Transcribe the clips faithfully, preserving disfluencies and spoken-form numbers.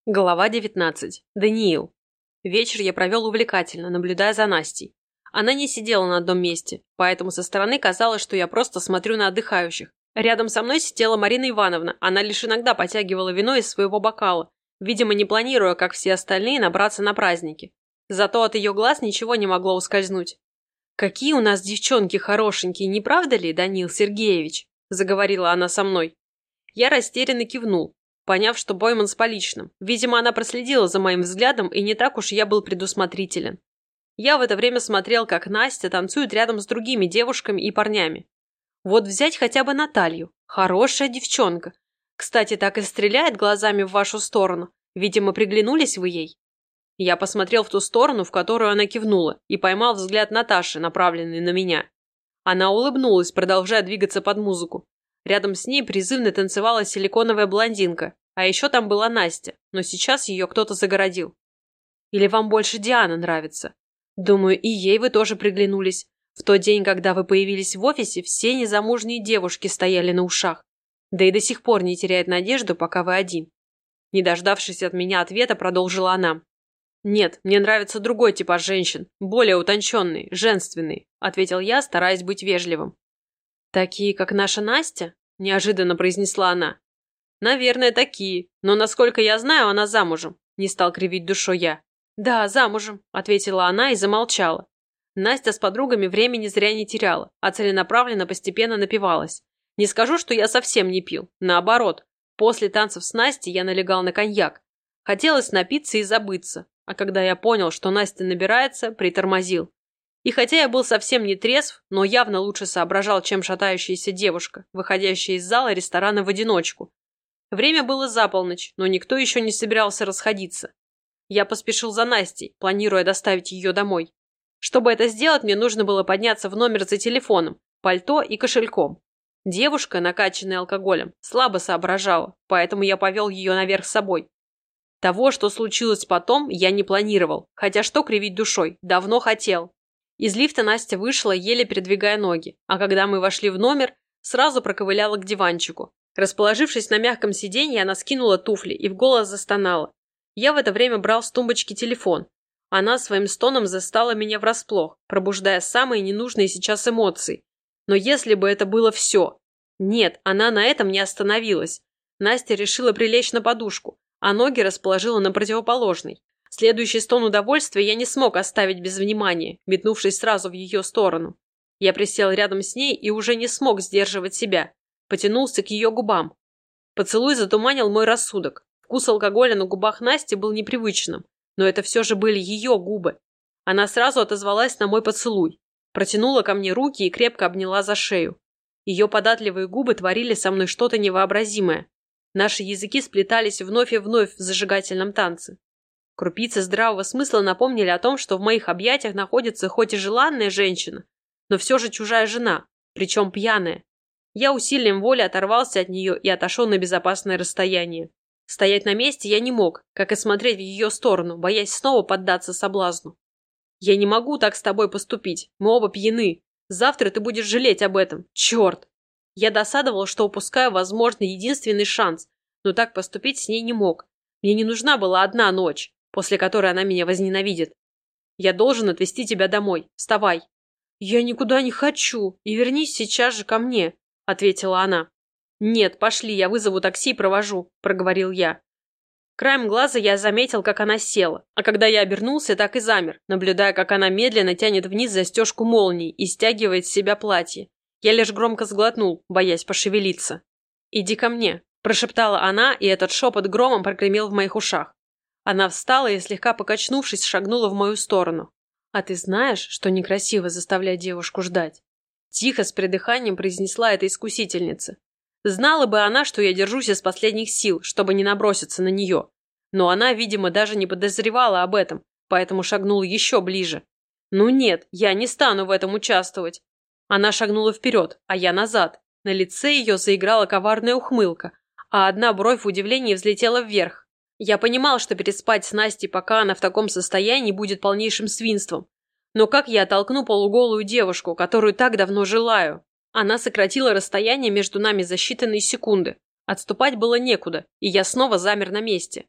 Глава девятнадцать. Даниил. Вечер я провел увлекательно, наблюдая за Настей. Она не сидела на одном месте, поэтому со стороны казалось, что я просто смотрю на отдыхающих. Рядом со мной сидела Марина Ивановна, она лишь иногда потягивала вино из своего бокала, видимо, не планируя, как все остальные, набраться на праздники. Зато от ее глаз ничего не могло ускользнуть. «Какие у нас девчонки хорошенькие, не правда ли, Даниил Сергеевич?» – заговорила она со мной. Я растерянно кивнул, поняв, что Бойман с поличным. Видимо, она проследила за моим взглядом, и не так уж я был предусмотрителен. Я в это время смотрел, как Настя танцует рядом с другими девушками и парнями. Вот взять хотя бы Наталью. Хорошая девчонка. Кстати, так и стреляет глазами в вашу сторону. Видимо, приглянулись вы ей. Я посмотрел в ту сторону, в которую она кивнула, и поймал взгляд Наташи, направленный на меня. Она улыбнулась, продолжая двигаться под музыку. Рядом с ней призывно танцевала силиконовая блондинка, а еще там была Настя, но сейчас ее кто-то загородил. Или вам больше Диана нравится? Думаю, и ей вы тоже приглянулись. В тот день, когда вы появились в офисе, все незамужние девушки стояли на ушах. Да и до сих пор не теряет надежду, пока вы один. Не дождавшись от меня ответа, продолжила она. «Нет, мне нравится другой типаж женщин, более утонченный, женственный», ответил я, стараясь быть вежливым. «Такие, как наша Настя?» – неожиданно произнесла она. «Наверное, такие, но, насколько я знаю, она замужем», – не стал кривить душой я. «Да, замужем», – ответила она и замолчала. Настя с подругами времени зря не теряла, а целенаправленно постепенно напивалась. Не скажу, что я совсем не пил, наоборот. После танцев с Настей я налегал на коньяк. Хотелось напиться и забыться, а когда я понял, что Настя набирается, притормозил. И хотя я был совсем не трезв, но явно лучше соображал, чем шатающаяся девушка, выходящая из зала ресторана в одиночку. Время было за полночь, но никто еще не собирался расходиться. Я поспешил за Настей, планируя доставить ее домой. Чтобы это сделать, мне нужно было подняться в номер за телефоном, пальто и кошельком. Девушка, накачанная алкоголем, слабо соображала, поэтому я повел ее наверх с собой. Того, что случилось потом, я не планировал, хотя что кривить душой, давно хотел. Из лифта Настя вышла, еле передвигая ноги, а когда мы вошли в номер, сразу проковыляла к диванчику. Расположившись на мягком сиденье, она скинула туфли и в голос застонала. Я в это время брал с тумбочки телефон. Она своим стоном застала меня врасплох, пробуждая самые ненужные сейчас эмоции. Но если бы это было все... Нет, она на этом не остановилась. Настя решила прилечь на подушку, а ноги расположила на противоположной. Следующий стон удовольствия я не смог оставить без внимания, метнувшись сразу в ее сторону. Я присел рядом с ней и уже не смог сдерживать себя. Потянулся к ее губам. Поцелуй затуманил мой рассудок. Вкус алкоголя на губах Насти был непривычным, но это все же были ее губы. Она сразу отозвалась на мой поцелуй, протянула ко мне руки и крепко обняла за шею. Ее податливые губы творили со мной что-то невообразимое. Наши языки сплетались вновь и вновь в зажигательном танце. Крупицы здравого смысла напомнили о том, что в моих объятиях находится хоть и желанная женщина, но все же чужая жена, причем пьяная. Я усилием воли оторвался от нее и отошел на безопасное расстояние. Стоять на месте я не мог, как и смотреть в ее сторону, боясь снова поддаться соблазну. «Я не могу так с тобой поступить, мы оба пьяны. Завтра ты будешь жалеть об этом, черт!» Я досадовал, что упускаю, возможно, единственный шанс, но так поступить с ней не мог. Мне не нужна была одна ночь, после которой она меня возненавидит. «Я должен отвезти тебя домой. Вставай!» «Я никуда не хочу, и вернись сейчас же ко мне», — ответила она. «Нет, пошли, я вызову такси и провожу», — проговорил я. Краем глаза я заметил, как она села, а когда я обернулся, так и замер, наблюдая, как она медленно тянет вниз застежку молнии и стягивает с себя платье. Я лишь громко сглотнул, боясь пошевелиться. «Иди ко мне», – прошептала она, и этот шепот громом прогремел в моих ушах. Она встала и, слегка покачнувшись, шагнула в мою сторону. «А ты знаешь, что некрасиво заставлять девушку ждать?» Тихо, с придыханием произнесла эта искусительница. Знала бы она, что я держусь из последних сил, чтобы не наброситься на нее. Но она, видимо, даже не подозревала об этом, поэтому шагнула еще ближе. «Ну нет, я не стану в этом участвовать». Она шагнула вперед, а я назад. На лице ее заиграла коварная ухмылка, а одна бровь в удивлении взлетела вверх. Я понимал, что переспать с Настей, пока она в таком состоянии, будет полнейшим свинством. Но как я оттолкну полуголую девушку, которую так давно желаю? Она сократила расстояние между нами за считанные секунды. Отступать было некуда, и я снова замер на месте.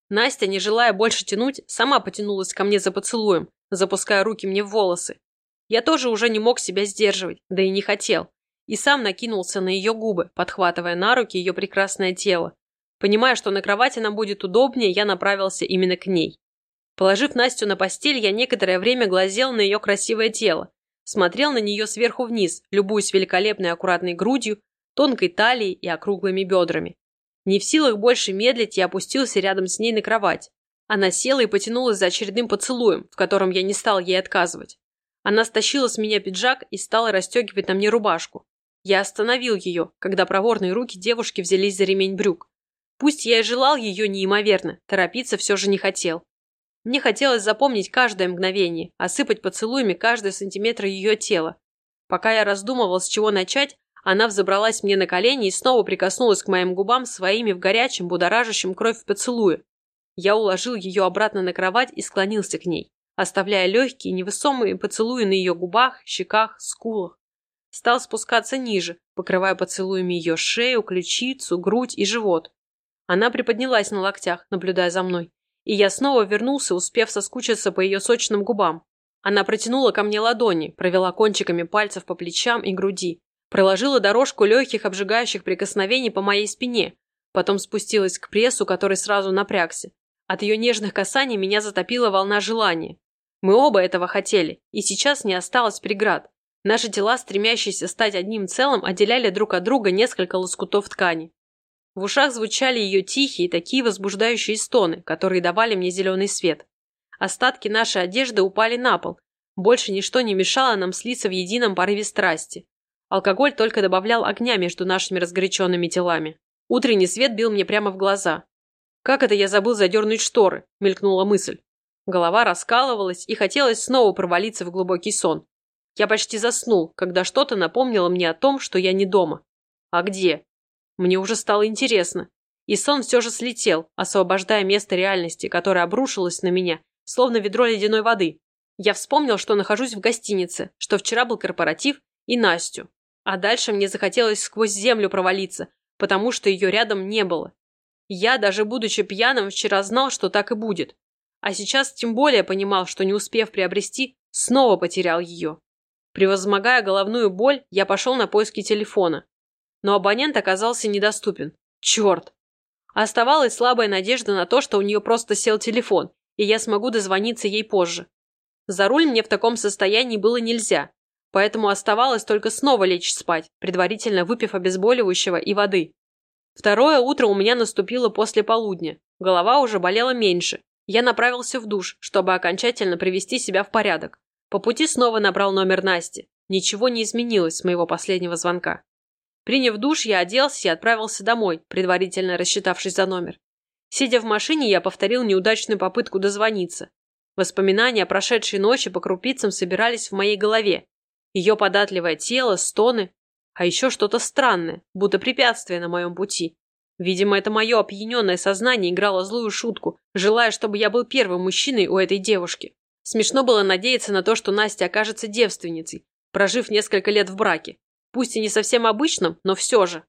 Настя, не желая больше тянуть, сама потянулась ко мне за поцелуем, запуская руки мне в волосы. Я тоже уже не мог себя сдерживать, да и не хотел. И сам накинулся на ее губы, подхватывая на руки ее прекрасное тело. Понимая, что на кровати нам будет удобнее, я направился именно к ней. Положив Настю на постель, я некоторое время глазел на ее красивое тело, смотрел на нее сверху вниз, любуясь великолепной аккуратной грудью, тонкой талией и округлыми бедрами. Не в силах больше медлить, я опустился рядом с ней на кровать. Она села и потянулась за очередным поцелуем, в котором я не стал ей отказывать. Она стащила с меня пиджак и стала расстегивать на мне рубашку. Я остановил ее, когда проворные руки девушки взялись за ремень брюк. Пусть я и желал ее неимоверно, торопиться все же не хотел. Мне хотелось запомнить каждое мгновение, осыпать поцелуями каждый сантиметр ее тела. Пока я раздумывал, с чего начать, она взобралась мне на колени и снова прикоснулась к моим губам своими в горячем, будоражащем кровь поцелуе. Я уложил ее обратно на кровать и склонился к ней, оставляя легкие, невесомые поцелуи на ее губах, щеках, скулах. Стал спускаться ниже, покрывая поцелуями ее шею, ключицу, грудь и живот. Она приподнялась на локтях, наблюдая за мной, и я снова вернулся, успев соскучиться по ее сочным губам. Она протянула ко мне ладони, провела кончиками пальцев по плечам и груди, проложила дорожку легких обжигающих прикосновений по моей спине, потом спустилась к прессу, который сразу напрягся. От ее нежных касаний меня затопила волна желания. Мы оба этого хотели, и сейчас не осталось преград. Наши тела, стремящиеся стать одним целым, отделяли друг от друга несколько лоскутов ткани. В ушах звучали ее тихие, такие возбуждающие стоны, которые давали мне зеленый свет. Остатки нашей одежды упали на пол. Больше ничто не мешало нам слиться в едином порыве страсти. Алкоголь только добавлял огня между нашими разгоряченными телами. Утренний свет бил мне прямо в глаза. «Как это я забыл задернуть шторы?» – мелькнула мысль. Голова раскалывалась, и хотелось снова провалиться в глубокий сон. Я почти заснул, когда что-то напомнило мне о том, что я не дома. А где? Мне уже стало интересно. И сон все же слетел, освобождая место реальности, которое обрушилось на меня, словно ведро ледяной воды. Я вспомнил, что нахожусь в гостинице, что вчера был корпоратив, и Настю. А дальше мне захотелось сквозь землю провалиться, потому что ее рядом не было. Я, даже будучи пьяным, вчера знал, что так и будет. А сейчас тем более понимал, что, не успев приобрести, снова потерял ее. Превозмогая головную боль, я пошел на поиски телефона. Но абонент оказался недоступен. Черт! Оставалась слабая надежда на то, что у нее просто сел телефон, и я смогу дозвониться ей позже. За руль мне в таком состоянии было нельзя, поэтому оставалось только снова лечь спать, предварительно выпив обезболивающего и воды. Второе утро у меня наступило после полудня. Голова уже болела меньше. Я направился в душ, чтобы окончательно привести себя в порядок. По пути снова набрал номер Насти. Ничего не изменилось с моего последнего звонка. Приняв душ, я оделся и отправился домой, предварительно рассчитавшись за номер. Сидя в машине, я повторил неудачную попытку дозвониться. Воспоминания о прошедшей ночи по крупицам собирались в моей голове. Ее податливое тело, стоны, а еще что-то странное, будто препятствие на моем пути. Видимо, это мое опьяненное сознание играло злую шутку, желая, чтобы я был первым мужчиной у этой девушки. Смешно было надеяться на то, что Настя окажется девственницей, прожив несколько лет в браке. Пусть и не совсем обычном, но все же.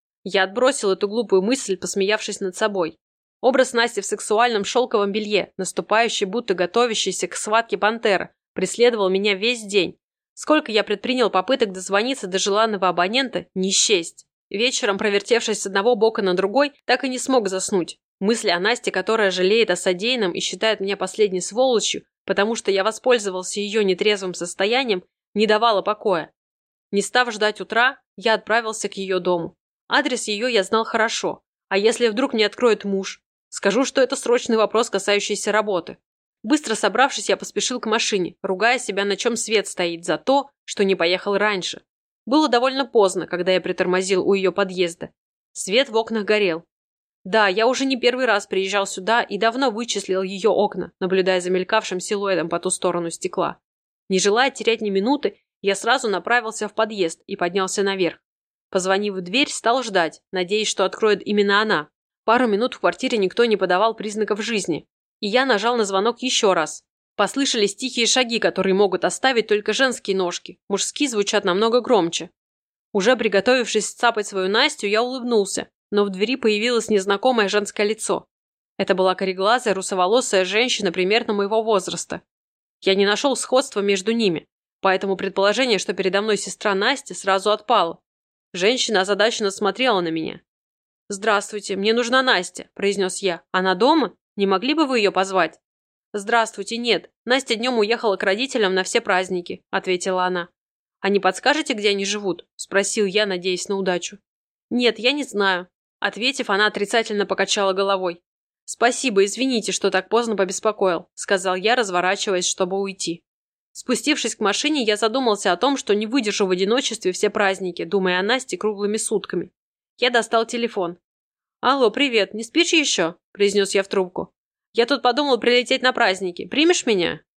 Я отбросил эту глупую мысль, посмеявшись над собой. Образ Насти в сексуальном шелковом белье, наступающий, будто готовящийся к схватке пантера, преследовал меня весь день. Сколько я предпринял попыток дозвониться до желанного абонента, не счесть. Вечером, провертевшись с одного бока на другой, так и не смог заснуть. Мысль о Насте, которая жалеет о содеянном и считает меня последней сволочью, потому что я воспользовался ее нетрезвым состоянием, не давала покоя. Не став ждать утра, я отправился к ее дому. Адрес ее я знал хорошо. А если вдруг не откроет муж? Скажу, что это срочный вопрос, касающийся работы. Быстро собравшись, я поспешил к машине, ругая себя, на чем свет стоит, за то, что не поехал раньше. Было довольно поздно, когда я притормозил у ее подъезда. Свет в окнах горел. Да, я уже не первый раз приезжал сюда и давно вычислил ее окна, наблюдая за мелькавшим силуэтом по ту сторону стекла. Не желая терять ни минуты, я сразу направился в подъезд и поднялся наверх. Позвонив в дверь, стал ждать, надеясь, что откроет именно она. Пару минут в квартире никто не подавал признаков жизни. И я нажал на звонок еще раз. Послышались тихие шаги, которые могут оставить только женские ножки. Мужские звучат намного громче. Уже приготовившись сцапать свою Настю, я улыбнулся, но в двери появилось незнакомое женское лицо. Это была кореглазая, русоволосая женщина примерно моего возраста. Я не нашел сходства между ними, поэтому предположение, что передо мной сестра Настя, сразу отпало. Женщина озадаченно смотрела на меня. «Здравствуйте, мне нужна Настя», – произнес я. «Она дома? Не могли бы вы ее позвать?» «Здравствуйте, нет. Настя днем уехала к родителям на все праздники», – ответила она. «А не подскажете, где они живут?» – спросил я, надеясь на удачу. «Нет, я не знаю». Ответив, она отрицательно покачала головой. «Спасибо, извините, что так поздно побеспокоил», – сказал я, разворачиваясь, чтобы уйти. Спустившись к машине, я задумался о том, что не выдержу в одиночестве все праздники, думая о Насте круглыми сутками. Я достал телефон. «Алло, привет, не спишь еще?» – произнес я в трубку. «Я тут подумал прилететь на праздники. Примешь меня?»